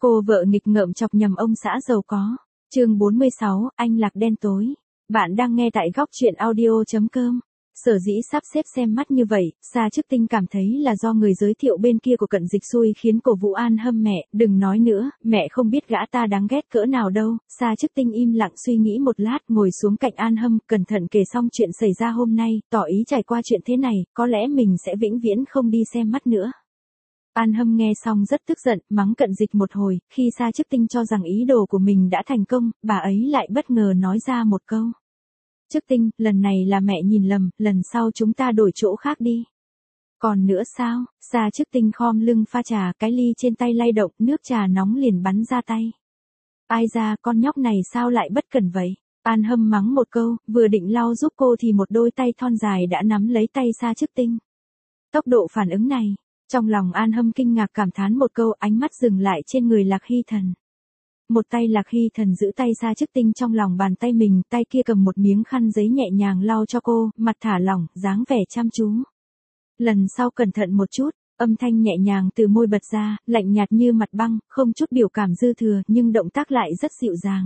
Cô vợ nghịch ngợm chọc nhầm ông xã giàu có. Chương 46, anh lạc đen tối. Bạn đang nghe tại góc truyện audio.com. Sở dĩ sắp xếp xem mắt như vậy, Sa Chức Tinh cảm thấy là do người giới thiệu bên kia của Cận Dịch xui khiến cổ Vũ An hâm mẹ, đừng nói nữa, mẹ không biết gã ta đáng ghét cỡ nào đâu. Sa Chức Tinh im lặng suy nghĩ một lát, ngồi xuống cạnh An Hâm, cẩn thận kể xong chuyện xảy ra hôm nay, tỏ ý trải qua chuyện thế này, có lẽ mình sẽ vĩnh viễn không đi xem mắt nữa. An Hâm nghe xong rất tức giận, mắng Cận Dịch một hồi, khi Sa Chức Tinh cho rằng ý đồ của mình đã thành công, bà ấy lại bất ngờ nói ra một câu. Chức Tinh, lần này là mẹ nhìn lầm, lần sau chúng ta đổi chỗ khác đi. Còn nữa sao? Sa Chức Tinh khom lưng pha trà, cái ly trên tay lay động, nước trà nóng liền bắn ra tay. Ai ra, con nhóc này sao lại bất cẩn vậy? An Hâm mắng một câu, vừa định lau giúp cô thì một đôi tay thon dài đã nắm lấy tay Sa Chức Tinh. Tốc độ phản ứng này. Trong lòng An Hâm kinh ngạc cảm thán một câu, ánh mắt dừng lại trên người Lạc Hy Thần. Một tay Lạc Hy Thần giữ tay Sa Chức Tinh trong lòng bàn tay mình, tay kia cầm một miếng khăn giấy nhẹ nhàng lau cho cô, mặt thả lỏng, dáng vẻ chăm chú. Lần sau cẩn thận một chút, âm thanh nhẹ nhàng từ môi bật ra, lạnh nhạt như mặt băng, không chút biểu cảm dư thừa, nhưng động tác lại rất dịu dàng.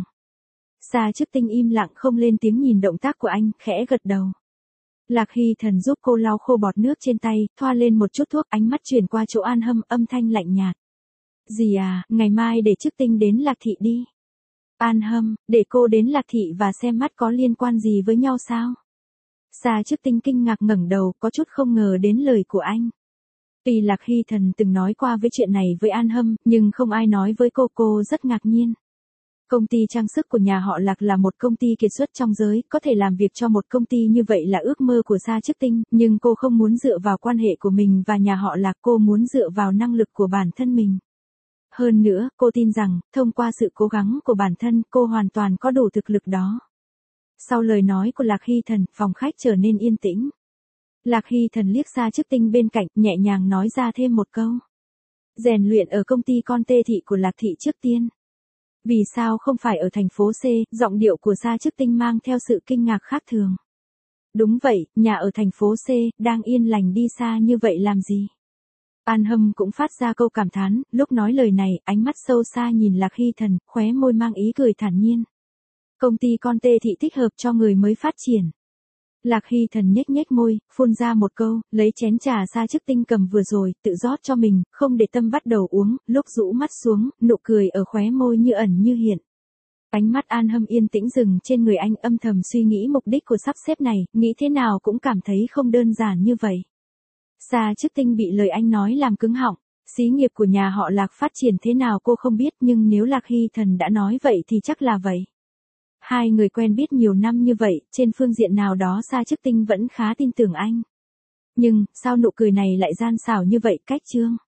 Sa Chức Tinh im lặng không lên tiếng nhìn động tác của anh, khẽ gật đầu. Lạc Hy Thần giúp cô lau khô bọt nước trên tay, thoa lên một chút thuốc, ánh mắt chuyển qua chỗ An Hâm, âm thanh lạnh nhạt. Dì à, ngày mai để Chức Tinh đến Lạc Thị đi. An Hâm, để cô đến Lạc Thị và xem mắt có liên quan gì với nhau sao? Sa Chức Tinh kinh ngạc ngẩng đầu, có chút không ngờ đến lời của anh. Tuy Lạc Hy Thần từng nói qua với chuyện này với An Hâm, nhưng không ai nói với cô rất ngạc nhiên. Công ty trang sức của nhà họ Lạc là một công ty kiệt xuất trong giới, có thể làm việc cho một công ty như vậy là ước mơ của Sa Chức Tinh, nhưng cô không muốn dựa vào quan hệ của mình và nhà họ Lạc, cô muốn dựa vào năng lực của bản thân mình. Hơn nữa, cô tin rằng, thông qua sự cố gắng của bản thân, cô hoàn toàn có đủ thực lực đó. Sau lời nói của Lạc Hy Thần, phòng khách trở nên yên tĩnh. Lạc Hy Thần liếc Sa Chức Tinh bên cạnh, nhẹ nhàng nói ra thêm một câu. Rèn luyện ở công ty con Tê Thị của Lạc Thị trước tiên. Vì sao không phải ở thành phố C? Giọng điệu của Sa Chức Tinh mang theo sự kinh ngạc khác thường. Đúng vậy, nhà ở thành phố C, đang yên lành đi xa như vậy làm gì? An Hâm cũng phát ra câu cảm thán, lúc nói lời này, ánh mắt sâu xa nhìn Lạc Hy Thần, khóe môi mang ý cười thản nhiên. Công ty con Tê Thị thích hợp cho người mới phát triển. Lạc Hy Thần nhếch nhếch môi, phun ra một câu, lấy chén trà Sa Chức Tinh cầm vừa rồi, tự rót cho mình, không để tâm bắt đầu uống, lúc rũ mắt xuống, nụ cười ở khóe môi như ẩn như hiện. Ánh mắt An Hâm yên tĩnh dừng trên người anh, âm thầm suy nghĩ mục đích của sắp xếp này, nghĩ thế nào cũng cảm thấy không đơn giản như vậy. Sa Chức Tinh bị lời anh nói làm cứng họng, xí nghiệp của nhà họ Lạc phát triển thế nào cô không biết, nhưng nếu Lạc Hy Thần đã nói vậy thì chắc là vậy. Hai người quen biết nhiều năm như vậy, trên phương diện nào đó Sa Chức Tinh vẫn khá tin tưởng anh. Nhưng, sao nụ cười này lại gian xảo như vậy, cách chương?